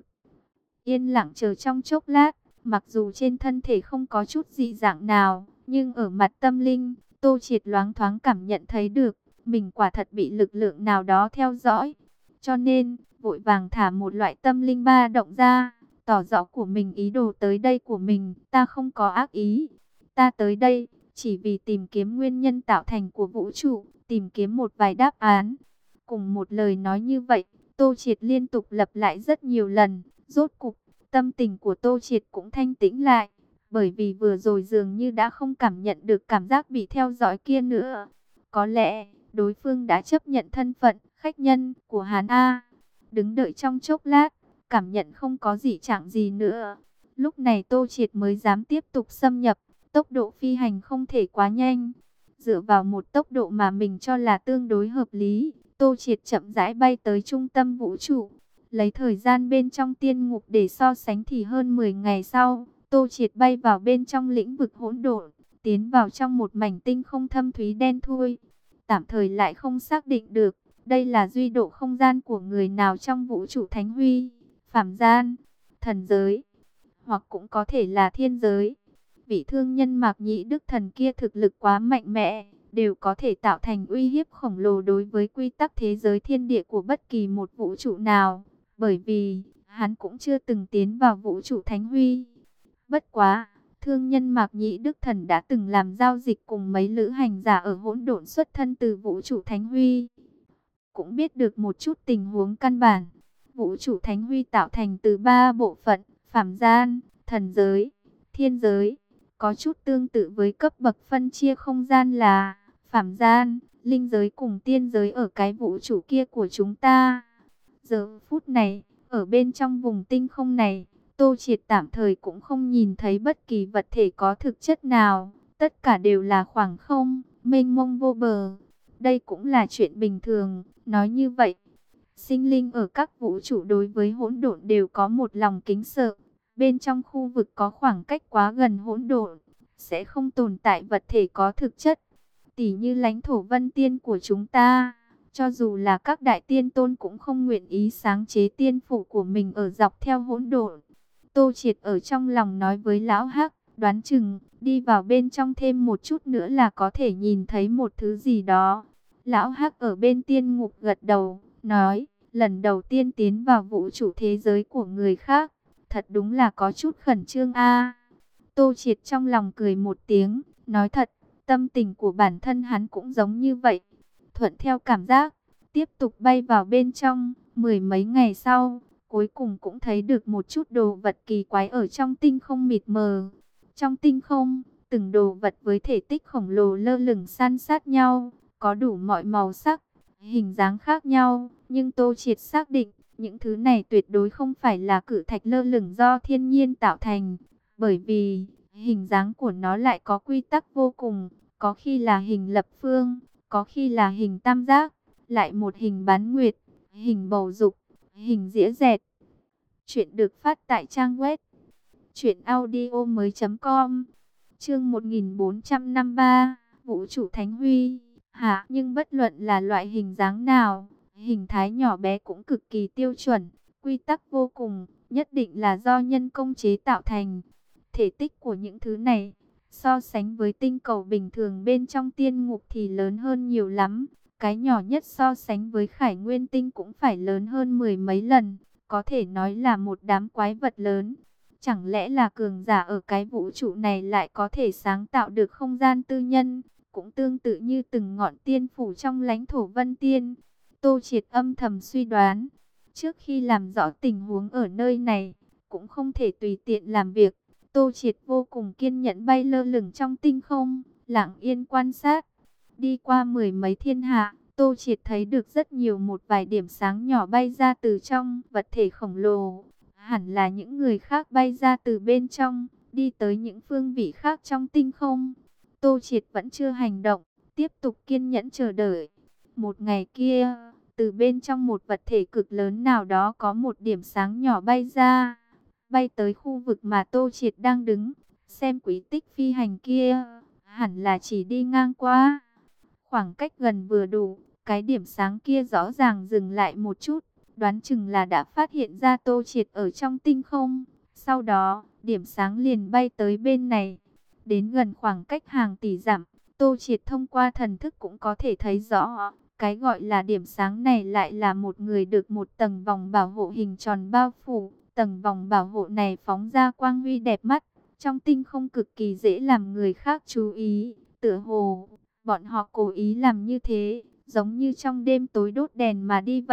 Yên lặng chờ trong chốc lát, mặc dù trên thân thể không có chút dị dạng nào, nhưng ở mặt tâm linh, Tô Triệt loáng thoáng cảm nhận thấy được, mình quả thật bị lực lượng nào đó theo dõi. Cho nên, vội vàng thả một loại tâm linh ba động ra, tỏ rõ của mình ý đồ tới đây của mình, ta không có ác ý. Ta tới đây, chỉ vì tìm kiếm nguyên nhân tạo thành của vũ trụ, tìm kiếm một vài đáp án. Cùng một lời nói như vậy, Tô Triệt liên tục lặp lại rất nhiều lần, rốt cục, tâm tình của Tô Triệt cũng thanh tĩnh lại, bởi vì vừa rồi dường như đã không cảm nhận được cảm giác bị theo dõi kia nữa. Có lẽ, đối phương đã chấp nhận thân phận, khách nhân của hắn A. Đứng đợi trong chốc lát, cảm nhận không có gì chẳng gì nữa. Lúc này Tô Triệt mới dám tiếp tục xâm nhập, tốc độ phi hành không thể quá nhanh. Dựa vào một tốc độ mà mình cho là tương đối hợp lý, Tô Triệt chậm rãi bay tới trung tâm vũ trụ. Lấy thời gian bên trong tiên ngục để so sánh thì hơn mười ngày sau, Tô Triệt bay vào bên trong lĩnh vực hỗn độn, tiến vào trong một mảnh tinh không thâm thúy đen thui. Tạm thời lại không xác định được, đây là duy độ không gian của người nào trong vũ trụ thánh huy, phàm gian, thần giới, hoặc cũng có thể là thiên giới. Vị thương nhân Mạc Nhĩ Đức Thần kia thực lực quá mạnh mẽ, đều có thể tạo thành uy hiếp khổng lồ đối với quy tắc thế giới thiên địa của bất kỳ một vũ trụ nào. Bởi vì, hắn cũng chưa từng tiến vào vũ trụ thánh huy. Bất quá, thương nhân Mạc Nhĩ Đức Thần đã từng làm giao dịch cùng mấy lữ hành giả ở hỗn độn xuất thân từ vũ trụ thánh huy. Cũng biết được một chút tình huống căn bản. Vũ trụ thánh huy tạo thành từ ba bộ phận, phàm gian, thần giới, thiên giới. Có chút tương tự với cấp bậc phân chia không gian là phàm gian, linh giới cùng tiên giới ở cái vũ trụ kia của chúng ta. Giờ phút này, ở bên trong vùng tinh không này, Tô Triệt tạm thời cũng không nhìn thấy bất kỳ vật thể có thực chất nào. Tất cả đều là khoảng không, mênh mông vô bờ. Đây cũng là chuyện bình thường, nói như vậy. Sinh linh ở các vũ trụ đối với hỗn độn đều có một lòng kính sợ. Bên trong khu vực có khoảng cách quá gần hỗn độn, sẽ không tồn tại vật thể có thực chất. Tỉ như lãnh thổ Vân Tiên của chúng ta, cho dù là các đại tiên tôn cũng không nguyện ý sáng chế tiên phủ của mình ở dọc theo hỗn độn. Tô Triệt ở trong lòng nói với Lão Hắc, đoán chừng, đi vào bên trong thêm một chút nữa là có thể nhìn thấy một thứ gì đó. Lão Hắc ở bên tiên ngục gật đầu, nói, lần đầu tiên tiến vào vũ trụ thế giới của người khác, thật đúng là có chút khẩn trương a. Tô Triệt trong lòng cười một tiếng, nói thật, tâm tình của bản thân hắn cũng giống như vậy. Thuận theo cảm giác, tiếp tục bay vào bên trong, mười mấy ngày sau, cuối cùng cũng thấy được một chút đồ vật kỳ quái ở trong tinh không mịt mờ. Trong tinh không, từng đồ vật với thể tích khổng lồ lơ lửng san sát nhau, có đủ mọi màu sắc, hình dáng khác nhau, nhưng Tô Triệt xác định, những thứ này tuyệt đối không phải là cự thạch lơ lửng do thiên nhiên tạo thành, bởi vì hình dáng của nó lại có quy tắc vô cùng, có khi là hình lập phương, có khi là hình tam giác, lại một hình bán nguyệt, hình bầu dục, hình dĩa dẹt. Chuyện được phát tại trang web truyện audio mới chấm com. Chương một nghìn bốn trăm năm mươi ba, Vũ trụ Thánh Huy. Hả, nhưng bất luận là loại hình dáng nào, hình thái nhỏ bé cũng cực kỳ tiêu chuẩn, quy tắc vô cùng, nhất định là do nhân công chế tạo thành. Thể tích của những thứ này, so sánh với tinh cầu bình thường bên trong tiên ngục thì lớn hơn nhiều lắm. Cái nhỏ nhất so sánh với Khải Nguyên tinh cũng phải lớn hơn mười mấy lần, có thể nói là một đám quái vật lớn. Chẳng lẽ là cường giả ở cái vũ trụ này lại có thể sáng tạo được không gian tư nhân, cũng tương tự như từng ngọn tiên phủ trong lãnh thổ Vân Tiên. Tô Triệt âm thầm suy đoán, trước khi làm rõ tình huống ở nơi này, cũng không thể tùy tiện làm việc. Tô Triệt vô cùng kiên nhẫn bay lơ lửng trong tinh không, lặng yên quan sát. Đi qua mười mấy thiên hạ, Tô Triệt thấy được rất nhiều một vài điểm sáng nhỏ bay ra từ trong vật thể khổng lồ. Hẳn là những người khác bay ra từ bên trong, đi tới những phương vị khác trong tinh không. Tô Triệt vẫn chưa hành động, tiếp tục kiên nhẫn chờ đợi. Một ngày kia, từ bên trong một vật thể cực lớn nào đó có một điểm sáng nhỏ bay ra, bay tới khu vực mà Tô Triệt đang đứng. Xem quỹ tích phi hành kia, hẳn là chỉ đi ngang qua. Khoảng cách gần vừa đủ, cái điểm sáng kia rõ ràng dừng lại một chút, đoán chừng là đã phát hiện ra Tô Triệt ở trong tinh không. Sau đó, điểm sáng liền bay tới bên này. Đến gần khoảng cách hàng tỷ dặm, Tô Triệt thông qua thần thức cũng có thể thấy rõ. Cái gọi là điểm sáng này lại là một người được một tầng vòng bảo hộ hình tròn bao phủ. Tầng vòng bảo hộ này phóng ra quang huy đẹp mắt, trong tinh không cực kỳ dễ làm người khác chú ý. Tựa hồ, bọn họ cố ý làm như thế, giống như trong đêm tối đốt đèn mà đi vậy.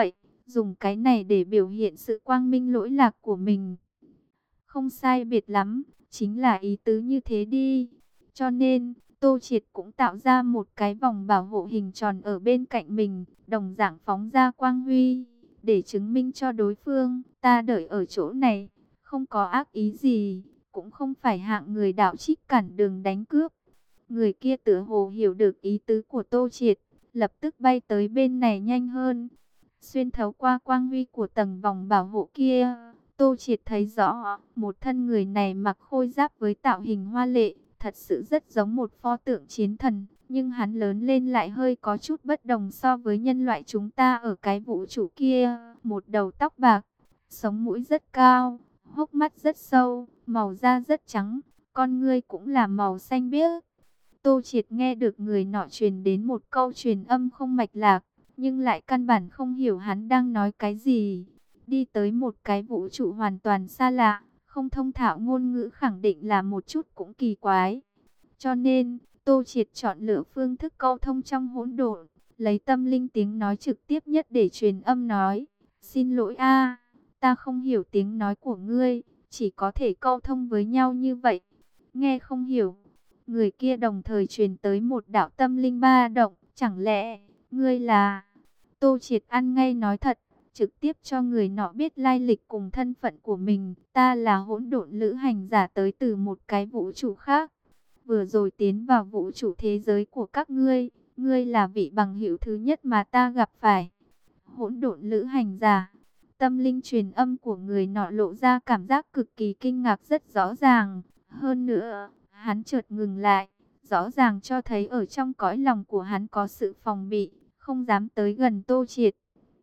dùng cái này để biểu hiện sự quang minh lỗi lạc của mình. Không sai biệt lắm, chính là ý tứ như thế đi. Cho nên, Tô Triệt cũng tạo ra một cái vòng bảo hộ hình tròn ở bên cạnh mình, đồng dạng phóng ra quang huy, để chứng minh cho đối phương, ta đợi ở chỗ này, không có ác ý gì, cũng không phải hạng người đạo trích cản đường đánh cướp. Người kia tựa hồ hiểu được ý tứ của Tô Triệt, lập tức bay tới bên này nhanh hơn. Xuyên thấu qua quang huy của tầng vòng bảo hộ kia, Tô Triệt thấy rõ, một thân người này mặc khôi giáp với tạo hình hoa lệ, thật sự rất giống một pho tượng chiến thần, nhưng hắn lớn lên lại hơi có chút bất đồng so với nhân loại chúng ta ở cái vũ trụ kia. Một đầu tóc bạc, sống mũi rất cao, hốc mắt rất sâu, màu da rất trắng, con ngươi cũng là màu xanh biếc. Tô Triệt nghe được người nọ truyền đến một câu truyền âm không mạch lạc, nhưng lại căn bản không hiểu hắn đang nói cái gì. Đi tới một cái vũ trụ hoàn toàn xa lạ, không thông thạo ngôn ngữ khẳng định là một chút cũng kỳ quái. Cho nên, Tô Triệt chọn lựa phương thức câu thông trong hỗn độn, lấy tâm linh tiếng nói trực tiếp nhất để truyền âm nói. Xin lỗi a, ta không hiểu tiếng nói của ngươi, chỉ có thể câu thông với nhau như vậy. Nghe không hiểu. Người kia đồng thời truyền tới một đạo tâm linh ba động, chẳng lẽ ngươi là... Tô Triệt ăn ngay nói thật, trực tiếp cho người nọ biết lai lịch cùng thân phận của mình. Ta là hỗn độn lữ hành giả tới từ một cái vũ trụ khác. Vừa rồi tiến vào vũ trụ thế giới của các ngươi, ngươi là vị bằng hữu thứ nhất mà ta gặp phải. Hỗn độn lữ hành giả. Tâm linh truyền âm của người nọ lộ ra cảm giác cực kỳ kinh ngạc rất rõ ràng. Hơn nữa, hắn chợt ngừng lại, rõ ràng cho thấy ở trong cõi lòng của hắn có sự phòng bị, không dám tới gần Tô Triệt.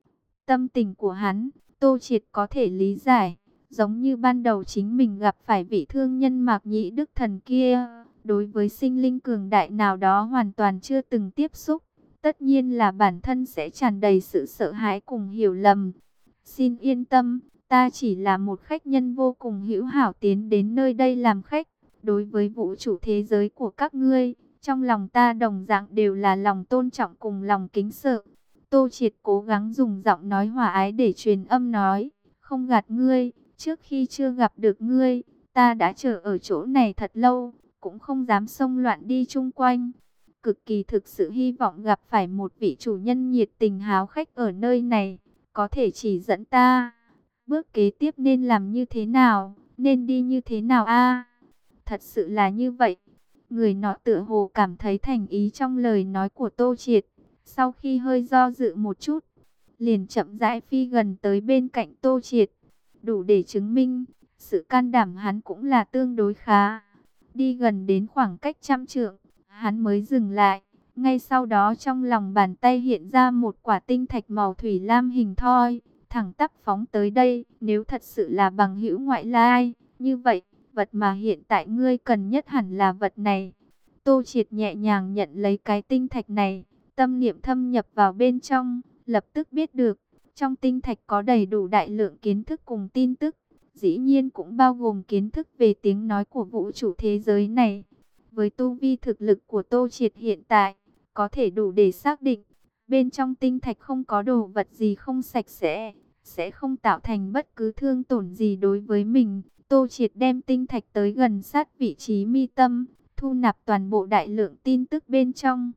Tâm tình của hắn, Tô Triệt có thể lý giải, giống như ban đầu chính mình gặp phải vị thương nhân Mạc Nhĩ Đức Thần kia, đối với sinh linh cường đại nào đó hoàn toàn chưa từng tiếp xúc, tất nhiên là bản thân sẽ tràn đầy sự sợ hãi cùng hiểu lầm. Xin yên tâm, ta chỉ là một khách nhân vô cùng hữu hảo tiến đến nơi đây làm khách. Đối với vũ trụ thế giới của các ngươi, trong lòng ta đồng dạng đều là lòng tôn trọng cùng lòng kính sợ. Tô Triệt cố gắng dùng giọng nói hòa ái để truyền âm nói, không gạt ngươi, trước khi chưa gặp được ngươi, ta đã chờ ở chỗ này thật lâu, cũng không dám xông loạn đi chung quanh. Cực kỳ thực sự hy vọng gặp phải một vị chủ nhân nhiệt tình háo khách ở nơi này, có thể chỉ dẫn ta. Bước kế tiếp nên làm như thế nào, nên đi như thế nào a? Thật sự là như vậy. Người nọ tựa hồ cảm thấy thành ý trong lời nói của Tô Triệt. Sau khi hơi do dự một chút, liền chậm rãi phi gần tới bên cạnh Tô Triệt. Đủ để chứng minh, sự can đảm hắn cũng là tương đối khá. Đi gần đến khoảng cách trăm trượng, hắn mới dừng lại. Ngay sau đó trong lòng bàn tay hiện ra một quả tinh thạch màu thủy lam hình thoi, thẳng tắp phóng tới đây. Nếu thật sự là bằng hữu ngoại lai, như vậy, vật mà hiện tại ngươi cần nhất hẳn là vật này. Tô Triệt nhẹ nhàng nhận lấy cái tinh thạch này, tâm niệm thâm nhập vào bên trong, lập tức biết được, trong tinh thạch có đầy đủ đại lượng kiến thức cùng tin tức, dĩ nhiên cũng bao gồm kiến thức về tiếng nói của vũ trụ thế giới này. Với tu vi thực lực của Tô Triệt hiện tại, có thể đủ để xác định, bên trong tinh thạch không có đồ vật gì không sạch sẽ, sẽ không tạo thành bất cứ thương tổn gì đối với mình. Tô Triệt đem tinh thạch tới gần sát vị trí mi tâm, thu nạp toàn bộ đại lượng tin tức bên trong.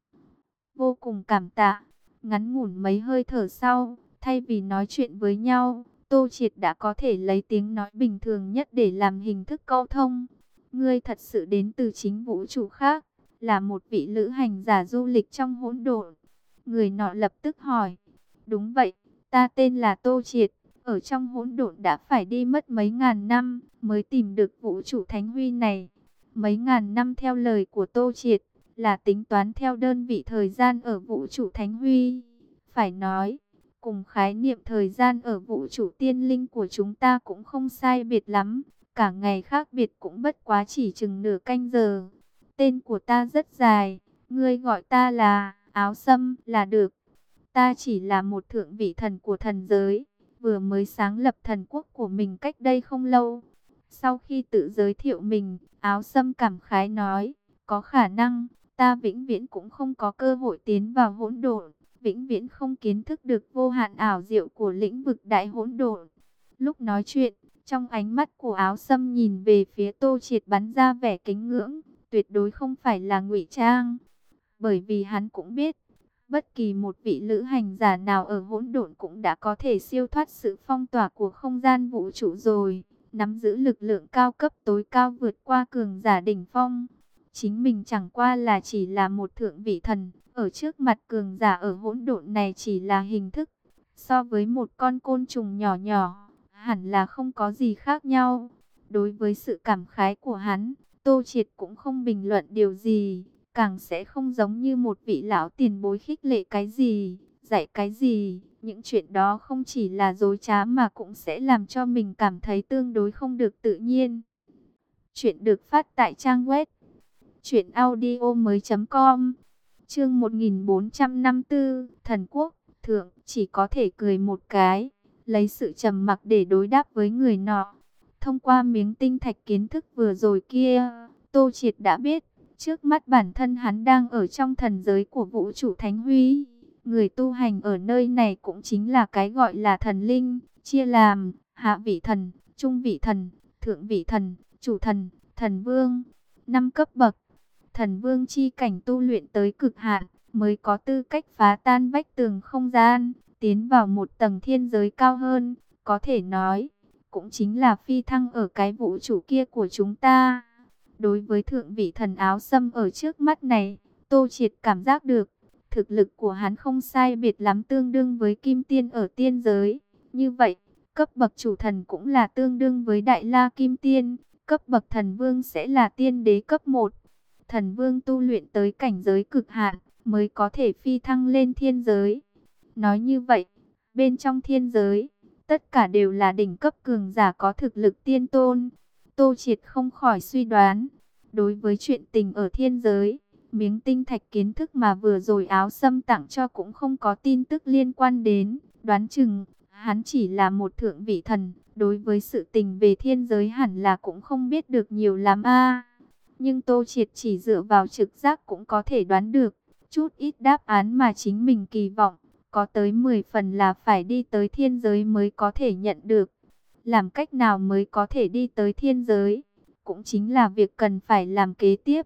Vô cùng cảm tạ. Ngắn ngủn mấy hơi thở sau, thay vì nói chuyện với nhau, Tô Triệt đã có thể lấy tiếng nói bình thường nhất để làm hình thức câu thông. Ngươi thật sự đến từ chính vũ trụ khác, là một vị lữ hành giả du lịch trong hỗn độn. Người nọ lập tức hỏi. Đúng vậy, ta tên là Tô Triệt. Ở trong hỗn độn đã phải đi mất mấy ngàn năm mới tìm được vũ trụ thánh huy này. Mấy ngàn năm theo lời của Tô Triệt là tính toán theo đơn vị thời gian ở vũ trụ thánh huy. Phải nói, cùng khái niệm thời gian ở vũ trụ tiên linh của chúng ta cũng không sai biệt lắm. Cả ngày khác biệt cũng bất quá chỉ chừng nửa canh giờ. Tên của ta rất dài, ngươi gọi ta là Áo Sâm là được. Ta chỉ là một thượng vị thần của thần giới, vừa mới sáng lập thần quốc của mình cách đây không lâu. Sau khi tự giới thiệu mình, Áo Sâm cảm khái nói, có khả năng, ta vĩnh viễn cũng không có cơ hội tiến vào hỗn độn, vĩnh viễn không kiến thức được vô hạn ảo diệu của lĩnh vực đại hỗn độn. Lúc nói chuyện, trong ánh mắt của Áo Sâm nhìn về phía Tô Triệt bắn ra vẻ kính ngưỡng, tuyệt đối không phải là ngụy trang. Bởi vì hắn cũng biết, bất kỳ một vị lữ hành giả nào ở hỗn độn cũng đã có thể siêu thoát sự phong tỏa của không gian vũ trụ rồi, nắm giữ lực lượng cao cấp tối cao vượt qua cường giả đỉnh phong. Chính mình chẳng qua là chỉ là một thượng vị thần, ở trước mặt cường giả ở hỗn độn này chỉ là hình thức. So với một con côn trùng nhỏ nhỏ, hẳn là không có gì khác nhau. Đối với sự cảm khái của hắn, Tô Triệt cũng không bình luận điều gì, càng sẽ không giống như một vị lão tiền bối khích lệ cái gì, dạy cái gì. Những chuyện đó không chỉ là dối trá mà cũng sẽ làm cho mình cảm thấy tương đối không được tự nhiên. Chuyện được phát tại trang web truyện audio mới chấm com. Chương một nghìn bốn trăm năm mươi tư, Thần Quốc Thượng chỉ có thể cười một cái, lấy sự trầm mặc để đối đáp với người nọ. Thông qua miếng tinh thạch kiến thức vừa rồi kia, Tô Triệt đã biết, trước mắt bản thân hắn đang ở trong thần giới của vũ trụ Thánh Huy. Người tu hành ở nơi này cũng chính là cái gọi là thần linh, chia làm hạ vị thần, trung vị thần, thượng vị thần, chủ thần, thần vương, năm cấp bậc. Thần vương chi cảnh tu luyện tới cực hạn, mới có tư cách phá tan vách tường không gian, tiến vào một tầng thiên giới cao hơn, có thể nói, cũng chính là phi thăng ở cái vũ trụ kia của chúng ta. Đối với thượng vị thần áo sâm ở trước mắt này, Tô Triệt cảm giác được, thực lực của hắn không sai biệt lắm tương đương với kim tiên ở tiên giới. Như vậy, cấp bậc chủ thần cũng là tương đương với đại la kim tiên, cấp bậc thần vương sẽ là tiên đế cấp một. Thần vương tu luyện tới cảnh giới cực hạn, mới có thể phi thăng lên thiên giới. Nói như vậy, bên trong thiên giới, tất cả đều là đỉnh cấp cường giả có thực lực tiên tôn. Tô Triệt không khỏi suy đoán, đối với chuyện tình ở thiên giới, miếng tinh thạch kiến thức mà vừa rồi áo sâm tặng cho cũng không có tin tức liên quan đến. Đoán chừng, hắn chỉ là một thượng vị thần, đối với sự tình về thiên giới hẳn là cũng không biết được nhiều lắm a. Nhưng Tô Triệt chỉ dựa vào trực giác cũng có thể đoán được, chút ít đáp án mà chính mình kỳ vọng, có tới mười phần là phải đi tới thiên giới mới có thể nhận được. Làm cách nào mới có thể đi tới thiên giới, cũng chính là việc cần phải làm kế tiếp.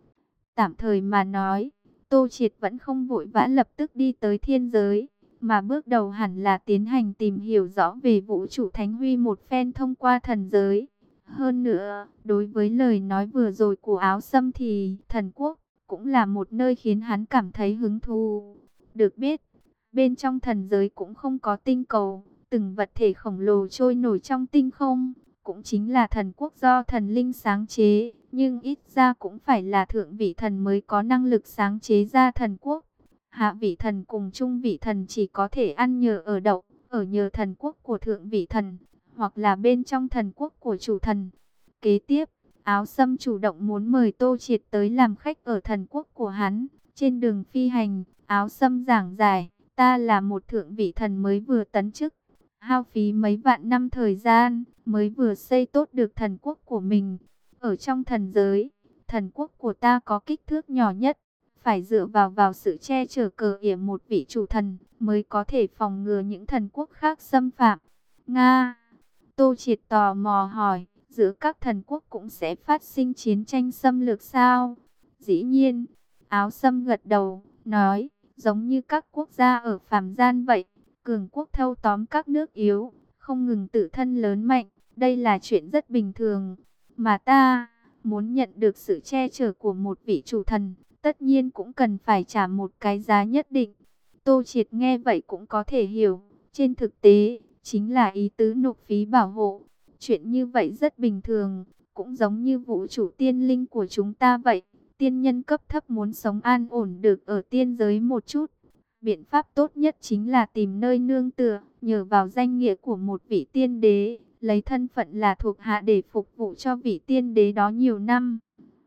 Tạm thời mà nói, Tô Triệt vẫn không vội vã lập tức đi tới thiên giới, mà bước đầu hẳn là tiến hành tìm hiểu rõ về vũ trụ Thánh Huy một phen thông qua thần giới. Hơn nữa, đối với lời nói vừa rồi của áo sâm thì thần quốc cũng là một nơi khiến hắn cảm thấy hứng thú. Được biết, bên trong thần giới cũng không có tinh cầu, từng vật thể khổng lồ trôi nổi trong tinh không, cũng chính là thần quốc do thần linh sáng chế, nhưng ít ra cũng phải là thượng vị thần mới có năng lực sáng chế ra thần quốc. Hạ vị thần cùng trung vị thần chỉ có thể ăn nhờ ở đậu, ở nhờ thần quốc của thượng vị thần, hoặc là bên trong thần quốc của chủ thần. Kế tiếp, áo sâm chủ động muốn mời Tô Triệt tới làm khách ở thần quốc của hắn. Trên đường phi hành, áo sâm giảng giải, ta là một thượng vị thần mới vừa tấn chức, hao phí mấy vạn năm thời gian, mới vừa xây tốt được thần quốc của mình. Ở trong thần giới, thần quốc của ta có kích thước nhỏ nhất, phải dựa vào vào sự che chở cờ yểm một vị chủ thần, mới có thể phòng ngừa những thần quốc khác xâm phạm. Nga! Tô Triệt tò mò hỏi, giữa các thần quốc cũng sẽ phát sinh chiến tranh xâm lược sao? Dĩ nhiên, áo sâm gật đầu, nói, giống như các quốc gia ở phàm gian vậy, cường quốc thâu tóm các nước yếu, không ngừng tự thân lớn mạnh, đây là chuyện rất bình thường. Mà ta, muốn nhận được sự che chở của một vị chủ thần, tất nhiên cũng cần phải trả một cái giá nhất định. Tô Triệt nghe vậy cũng có thể hiểu, trên thực tế, chính là ý tứ nộp phí bảo hộ. Chuyện như vậy rất bình thường, cũng giống như vũ trụ tiên linh của chúng ta vậy. Tiên nhân cấp thấp muốn sống an ổn được ở tiên giới một chút. Biện pháp tốt nhất chính là tìm nơi nương tựa, nhờ vào danh nghĩa của một vị tiên đế, lấy thân phận là thuộc hạ để phục vụ cho vị tiên đế đó nhiều năm.